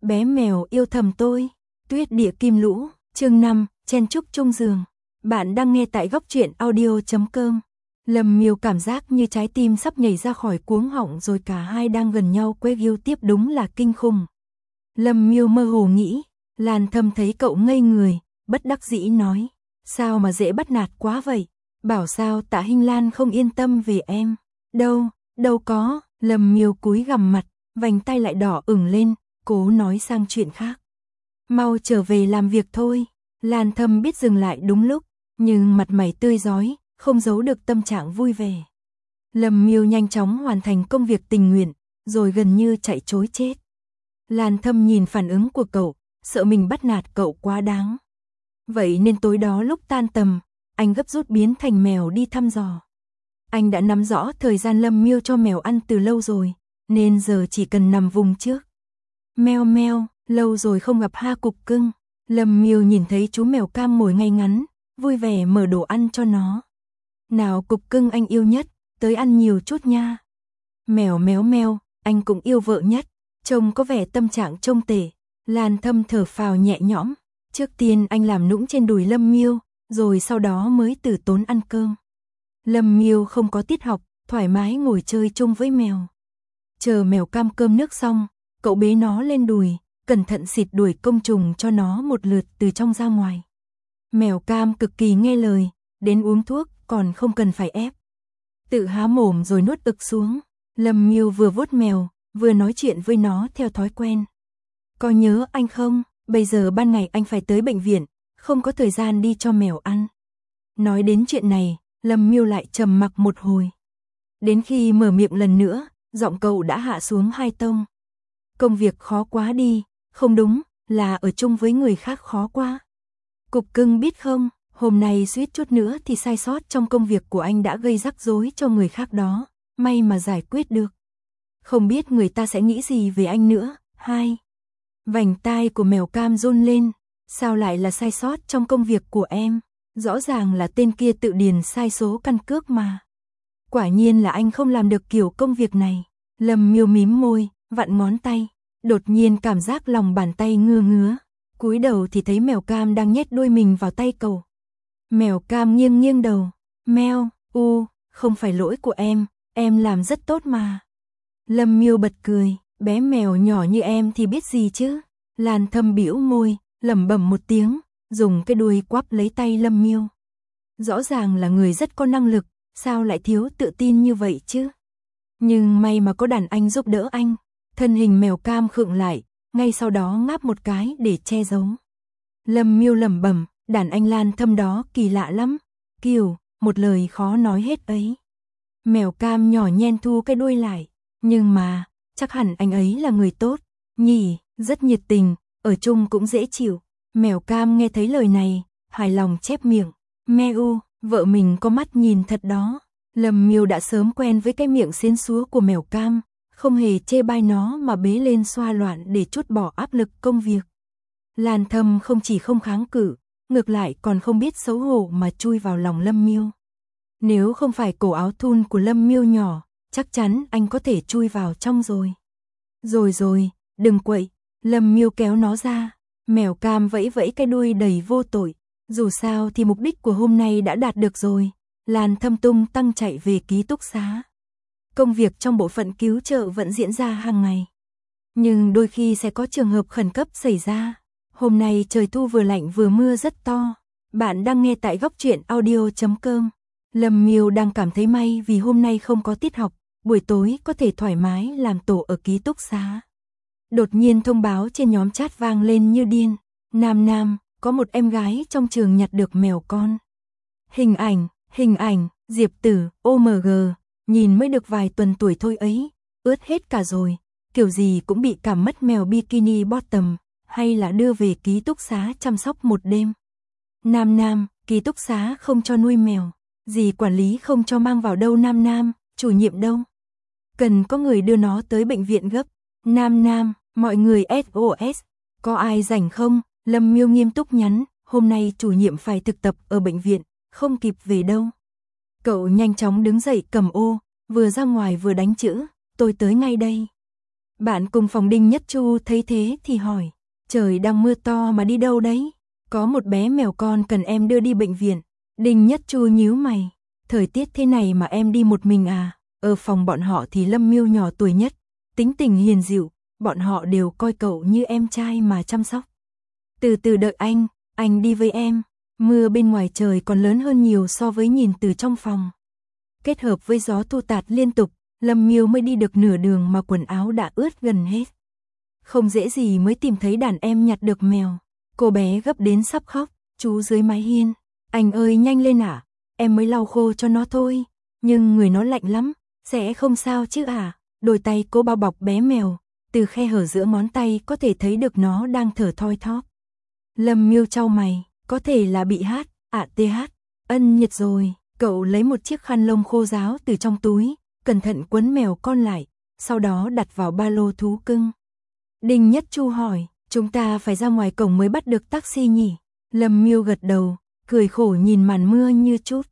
Bé mèo yêu thầm tôi. Tuyết địa kim lũ, chương 5, chen chúc chung giường. Bạn đang nghe tại góc truyện audio.com. Lâm Miêu cảm giác như trái tim sắp nhảy ra khỏi cuống họng rồi cả hai đang gần nhau quê yêu tiếp đúng là kinh khủng. Lâm Miêu mơ hồ nghĩ, Lan Thâm thấy cậu ngây người, bất đắc dĩ nói, sao mà dễ bắt nạt quá vậy, bảo sao Tạ Hinh Lan không yên tâm về em. Đâu có, Lâm Miêu cúi gằm mặt, vành tay lại đỏ ửng lên, cố nói sang chuyện khác. Mau trở về làm việc thôi. Lan Thâm biết dừng lại đúng lúc, nhưng mặt mày tươi rói, không giấu được tâm trạng vui vẻ. Lâm Miêu nhanh chóng hoàn thành công việc tình nguyện, rồi gần như chạy trối chết. Lan Thâm nhìn phản ứng của cậu, sợ mình bắt nạt cậu quá đáng. Vậy nên tối đó lúc tan tầm, anh gấp rút biến thành mèo đi thăm dò. Anh đã nắm rõ thời gian Lâm Miêu cho mèo ăn từ lâu rồi, nên giờ chỉ cần nằm vùng trước. Meo meo, lâu rồi không gặp ha cục cưng. Lâm Miêu nhìn thấy chú mèo cam ngồi ngay ngắn, vui vẻ mở đồ ăn cho nó. Nào cục cưng anh yêu nhất, tới ăn nhiều chút nha. Mèo méo meo, anh cũng yêu vợ nhất, trông có vẻ tâm trạng trông tệ. Lan Thâm thở phào nhẹ nhõm, trước tiên anh làm nũng trên đùi Lâm Miêu, rồi sau đó mới từ tốn ăn cơm. Lâm Miêu không có tiết học, thoải mái ngồi chơi chung với mèo. Chờ mèo cam cơm nước xong, cậu bế nó lên đùi, cẩn thận xịt đuổi côn trùng cho nó một lượt từ trong ra ngoài. Mèo cam cực kỳ nghe lời, đến uống thuốc còn không cần phải ép. Tự há mồm rồi nuốt ực xuống. Lâm Miêu vừa vuốt mèo, vừa nói chuyện với nó theo thói quen. Có nhớ anh không? Bây giờ ban ngày anh phải tới bệnh viện, không có thời gian đi cho mèo ăn. Nói đến chuyện này, Lâm Miêu lại trầm mặc một hồi. Đến khi mở miệng lần nữa, giọng cậu đã hạ xuống 2 tông. Công việc khó quá đi, không đúng, là ở chung với người khác khó quá. Cục cưng biết không, hôm nay suýt chút nữa thì sai sót trong công việc của anh đã gây rắc rối cho người khác đó, may mà giải quyết được. Không biết người ta sẽ nghĩ gì về anh nữa. 2. Vành tai của mèo cam run lên, sao lại là sai sót trong công việc của em? Rõ ràng là tên kia tự điền sai số căn cước mà. Quả nhiên là anh không làm được kiểu công việc này. Lâm Miêu mím môi, vặn ngón tay, đột nhiên cảm giác lòng bàn tay ngứa ngứa. Cúi đầu thì thấy mèo cam đang nhét đuôi mình vào tay cậu. Mèo cam nghiêng nghiêng đầu, meo, không phải lỗi của em làm rất tốt mà. Lâm Miêu bật cười, bé mèo nhỏ như em thì biết gì chứ. Lan Thâm bĩu môi, lẩm bẩm một tiếng, dùng cái đuôi quắp lấy tay Lâm Miêu. Rõ ràng là người rất có năng lực, sao lại thiếu tự tin như vậy chứ? Nhưng may mà có đàn anh giúp đỡ anh. Thân hình mèo cam khựng lại, ngay sau đó ngáp một cái để che giấu. Lâm Miêu lẩm bẩm, đàn anh Lan Thâm đó kỳ lạ lắm, kiểu, một lời khó nói hết ấy. Mèo cam nhỏ nhen thu cái đuôi lại, nhưng mà, chắc hẳn anh ấy là người tốt, nhỉ, rất nhiệt tình, ở chung cũng dễ chịu. Mèo cam nghe thấy lời này, hài lòng chép miệng, meo, vợ mình có mắt nhìn thật đó. Lâm Miêu đã sớm quen với cái miệng xiên xúa của mèo cam, không hề chê bai nó mà bế lên xoa loạn để trút bỏ áp lực công việc. Lan Thâm không chỉ không kháng cự, ngược lại còn không biết xấu hổ mà chui vào lòng Lâm Miêu. Nếu không phải cổ áo thun của Lâm Miêu nhỏ, chắc chắn anh có thể chui vào trong rồi. Rồi, đừng quậy, Lâm Miêu kéo nó ra, mèo cam vẫy vẫy cái đuôi đầy vô tội, dù sao thì mục đích của hôm nay đã đạt được rồi. Lan Thâm tung tăng chạy về ký túc xá. Công việc trong bộ phận cứu trợ vẫn diễn ra hàng ngày. Nhưng đôi khi sẽ có trường hợp khẩn cấp xảy ra. Hôm nay trời thu vừa lạnh vừa mưa rất to. Bạn đang nghe tại góc truyện audio.com. Lâm Miêu đang cảm thấy may vì hôm nay không có tiết học, buổi tối có thể thoải mái làm tổ ở ký túc xá. Đột nhiên thông báo trên nhóm chat vang lên như điên. Nam, có một em gái trong trường nhặt được mèo con. Hình ảnh, Diệp Tử, OMG, nhìn mới được vài tuần tuổi thôi ấy, ướt hết cả rồi, kiểu gì cũng bị cảm mất mèo bikini bottom, hay là đưa về ký túc xá chăm sóc một đêm. Nam, ký túc xá không cho nuôi mèo, dì quản lý không cho mang vào đâu. Nam, chủ nhiệm đâu? Cần có người đưa nó tới bệnh viện gấp. Nam, mọi người SOS, có ai rảnh không? Lâm Miêu nghiêm túc nhắn, hôm nay chủ nhiệm phải thực tập ở bệnh viện, không kịp về đâu. Cậu nhanh chóng đứng dậy cầm ô, vừa ra ngoài vừa đánh chữ, tôi tới ngay đây. Bạn cùng phòng Đinh Nhất Chu thấy thế thì hỏi, trời đang mưa to mà đi đâu đấy? Có một bé mèo con cần em đưa đi bệnh viện. Đinh Nhất Chu nhíu mày, thời tiết thế này mà em đi một mình à? Ở phòng bọn họ thì Lâm Miêu nhỏ tuổi nhất, tính tình hiền dịu, bọn họ đều coi cậu như em trai mà chăm sóc. Từ từ đợi anh đi với em. Mưa bên ngoài trời còn lớn hơn nhiều so với nhìn từ trong phòng. Kết hợp với gió thu tạt liên tục, Lâm Miêu mới đi được nửa đường mà quần áo đã ướt gần hết. Không dễ gì mới tìm thấy đàn em nhặt được mèo. Cô bé gấp đến sắp khóc, chú dưới mái hiên. Anh ơi nhanh lên ạ, em mới lau khô cho nó thôi. Nhưng người nó lạnh lắm, sẽ không sao chứ à? Đôi tay cô bao bọc bé mèo, từ khe hở giữa ngón tay có thể thấy được nó đang thở thoi thóp. Lâm Miêu chau mày, có thể là bị TH, ân nhiệt rồi. Cậu lấy một chiếc khăn lông khô ráo từ trong túi, cẩn thận quấn mèo con lại, sau đó đặt vào ba lô thú cưng. Đinh Nhất Chu hỏi, chúng ta phải ra ngoài cổng mới bắt được taxi nhỉ? Lâm Miêu gật đầu, cười khổ nhìn màn mưa như chút.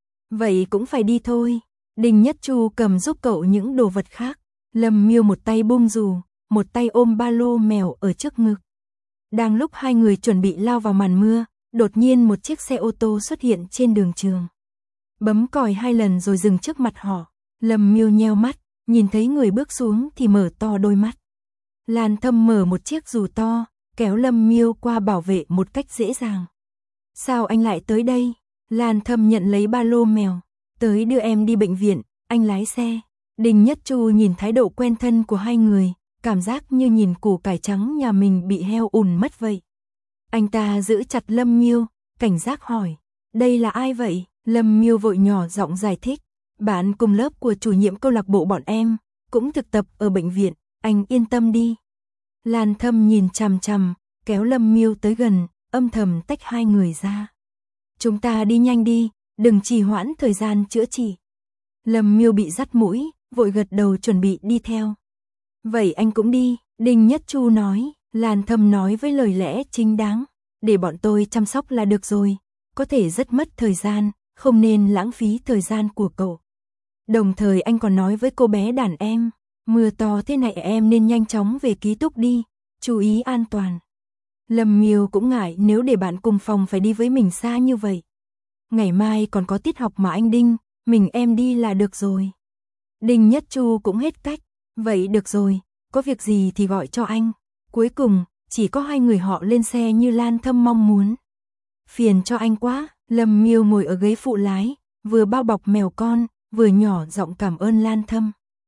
Vậy cũng phải đi thôi. Đinh Nhất Chu cầm giúp cậu những đồ vật khác. Lâm Miêu một tay bung dù, một tay ôm ba lô mèo ở trước ngực. Đang lúc hai người chuẩn bị lao vào màn mưa, đột nhiên một chiếc xe ô tô xuất hiện trên đường trường. Bấm còi 2 lần rồi dừng trước mặt họ. Lâm Miêu nheo mắt, nhìn thấy người bước xuống thì mở to đôi mắt. Lan Thâm mở một chiếc dù to, kéo Lâm Miêu qua bảo vệ một cách dễ dàng. Sao anh lại tới đây? Lan Thâm nhận lấy ba lô mèo. Tới đưa em đi bệnh viện, anh lái xe. Đinh Nhất Chu nhìn thái độ quen thân của hai người, cảm giác như nhìn củ cải trắng nhà mình bị heo ùn mất vậy. Anh ta giữ chặt Lâm Miêu, cảnh giác hỏi, đây là ai vậy? Lâm Miêu vội nhỏ giọng giải thích, bạn cùng lớp của chủ nhiệm câu lạc bộ bọn em, cũng thực tập ở bệnh viện, anh yên tâm đi. Lan Thâm nhìn chằm chằm, kéo Lâm Miêu tới gần, âm thầm tách hai người ra. Chúng ta đi nhanh đi, đừng trì hoãn thời gian chữa trị. Lâm Miêu bị dắt mũi, vội gật đầu chuẩn bị đi theo. Vậy anh cũng đi, Đinh Nhất Chu nói. Lan Thâm nói với lời lẽ chính đáng, để bọn tôi chăm sóc là được rồi, có thể rất mất thời gian, không nên lãng phí thời gian của cậu. Đồng thời anh còn nói với cô bé đàn em, mưa to thế này em nên nhanh chóng về ký túc đi, chú ý an toàn. Lâm Miêu cũng ngại nếu để bạn cùng phòng phải đi với mình xa như vậy. Ngày mai còn có tiết học mà anh Đinh, mình em đi là được rồi. Đinh Nhất Chu cũng hết cách, vậy được rồi, có việc gì thì gọi cho anh. Cuối cùng, chỉ có hai người họ lên xe như Lan Thâm mong muốn. Phiền cho anh quá, Lâm Miêu ngồi ở ghế phụ lái, vừa bao bọc mèo con, vừa nhỏ giọng cảm ơn Lan Thâm.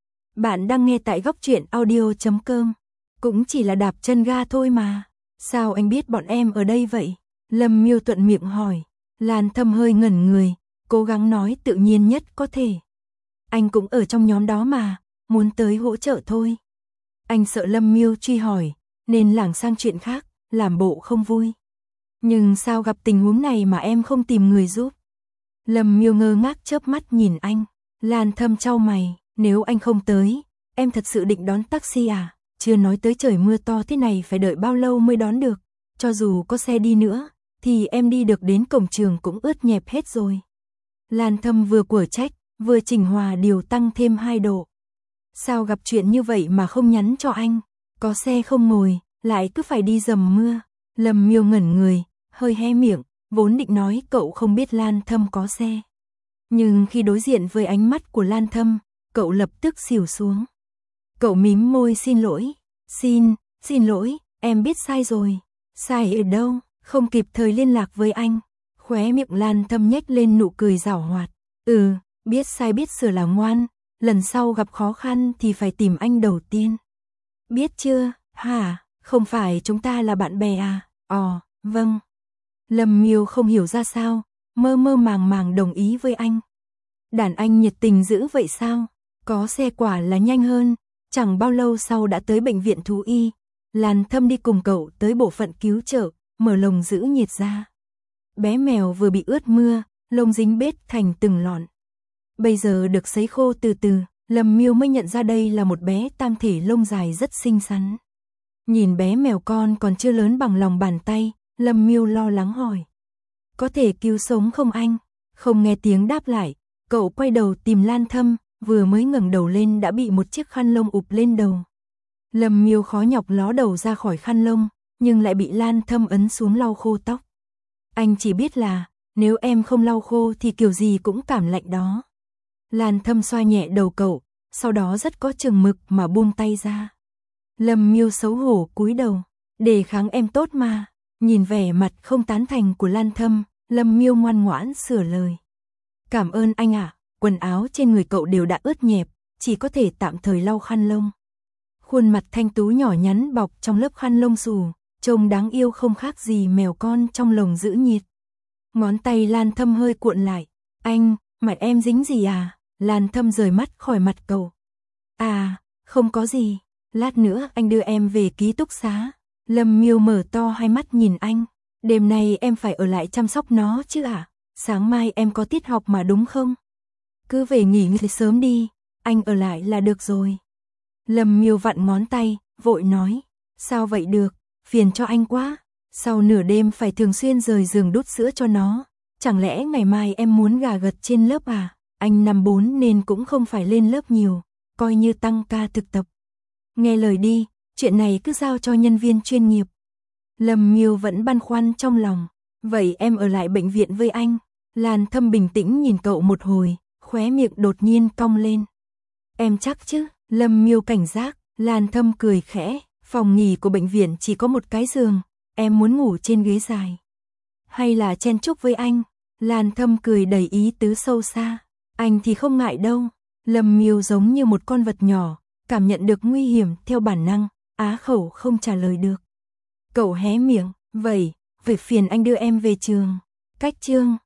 Bạn đang nghe tại Góc Truyện Audio.com. Cũng chỉ là đạp chân ga thôi mà. Sao anh biết bọn em ở đây vậy? Lâm Miêu thuận miệng hỏi. Lan Thâm hơi ngẩn người, cố gắng nói tự nhiên nhất có thể. Anh cũng ở trong nhóm đó mà, muốn tới hỗ trợ thôi. Anh sợ Lâm Miêu truy hỏi, nên lảng sang chuyện khác, làm bộ không vui. Nhưng sao gặp tình huống này mà em không tìm người giúp? Lâm Miêu ngơ ngác chớp mắt nhìn anh. Lan Thâm chau mày, nếu anh không tới, em thật sự định đón taxi à? Chưa nói tới trời mưa to thế này phải đợi bao lâu mới đón được. Cho dù có xe đi nữa, thì em đi được đến cổng trường cũng ướt nhẹp hết rồi. Lan Thâm vừa quở trách, vừa chỉnh hòa điều tăng thêm 2 độ. Sao gặp chuyện như vậy mà không nhắn cho anh? Có xe không ngồi, lại cứ phải đi dầm mưa. Lâm Miêu ngẩn người, hơi hé miệng, vốn định nói cậu không biết Lan Thâm có xe. Nhưng khi đối diện với ánh mắt của Lan Thâm, cậu lập tức xỉu xuống. Cậu mím môi xin lỗi. Xin lỗi, em biết sai rồi. Sai ở đâu? Không kịp thời liên lạc với anh. Khóe miệng Lan Thâm nhếch lên nụ cười giảo hoạt. Biết sai biết sửa là ngoan. Lần sau gặp khó khăn thì phải tìm anh đầu tiên. Biết chưa? Hả? Không phải chúng ta là bạn bè à? Vâng. Lâm Miêu không hiểu ra sao, mơ mơ màng màng đồng ý với anh. Đàn anh nhiệt tình dữ vậy sao? Có xe quả là nhanh hơn, chẳng bao lâu sau đã tới bệnh viện thú y. Lan Thâm đi cùng cậu tới bộ phận cứu trợ, mở lồng giữ nhiệt ra. Bé mèo vừa bị ướt mưa, lông dính bết thành từng lọn. Bây giờ được sấy khô từ từ, Lâm Miêu mới nhận ra đây là một bé tam thể lông dài rất xinh xắn. Nhìn bé mèo con còn chưa lớn bằng lòng bàn tay, Lâm Miêu lo lắng hỏi. Có thể cứu sống không anh? Không nghe tiếng đáp lại, cậu quay đầu tìm Lan Thâm, vừa mới ngẩng đầu lên đã bị một chiếc khăn lông ụp lên đầu. Lâm Miêu khó nhọc ló đầu ra khỏi khăn lông, nhưng lại bị Lan Thâm ấn xuống lau khô tóc. Anh chỉ biết là, nếu em không lau khô thì kiểu gì cũng cảm lạnh đó. Lan Thâm xoa nhẹ đầu cậu, sau đó rất có chừng mực mà buông tay ra. Lâm Miêu xấu hổ cúi đầu, đề kháng em tốt mà. Nhìn vẻ mặt không tán thành của Lan Thâm, Lâm Miêu ngoan ngoãn sửa lời. Cảm ơn anh ạ, quần áo trên người cậu đều đã ướt nhẹp, chỉ có thể tạm thời lau khăn lông. Khuôn mặt thanh tú nhỏ nhắn bọc trong lớp khăn lông xù, trông đáng yêu không khác gì mèo con trong lồng giữ nhiệt. Ngón tay Lan Thâm hơi cuộn lại. Anh, mặt em dính gì à? Lan Thâm rời mắt khỏi mặt cậu. À, không có gì, lát nữa anh đưa em về ký túc xá. Lâm Miêu mở to hai mắt nhìn anh. Đêm nay em phải ở lại chăm sóc nó chứ ạ? Sáng mai em có tiết học mà đúng không? Cứ về nghỉ ngơi sớm đi, anh ở lại là được rồi. Lâm Miêu vặn ngón tay, vội nói. Sao vậy được, phiền cho anh quá. Sau nửa đêm phải thường xuyên rời giường đút sữa cho nó. Chẳng lẽ ngày mai em muốn gà gật trên lớp à? Anh năm 4 nên cũng không phải lên lớp nhiều, coi như tăng ca thực tập. Nghe lời đi, chuyện này cứ giao cho nhân viên chuyên nghiệp. Lâm Miêu vẫn băn khoăn trong lòng. Vậy em ở lại bệnh viện với anh. Lan Thâm bình tĩnh nhìn cậu một hồi, khóe miệng đột nhiên cong lên. Em chắc chứ? Lâm Miêu cảnh giác. Lan Thâm cười khẽ. Phòng nghỉ của bệnh viện chỉ có một cái giường, em muốn ngủ trên ghế dài hay là chen chúc với anh? Lan Thâm cười đầy ý tứ sâu xa. Anh thì không ngại đâu. Lâm Miêu giống như một con vật nhỏ, cảm nhận được nguy hiểm theo bản năng, á khẩu không trả lời được. Cậu hé miệng, vậy phiền anh đưa em về trường. Cách trường.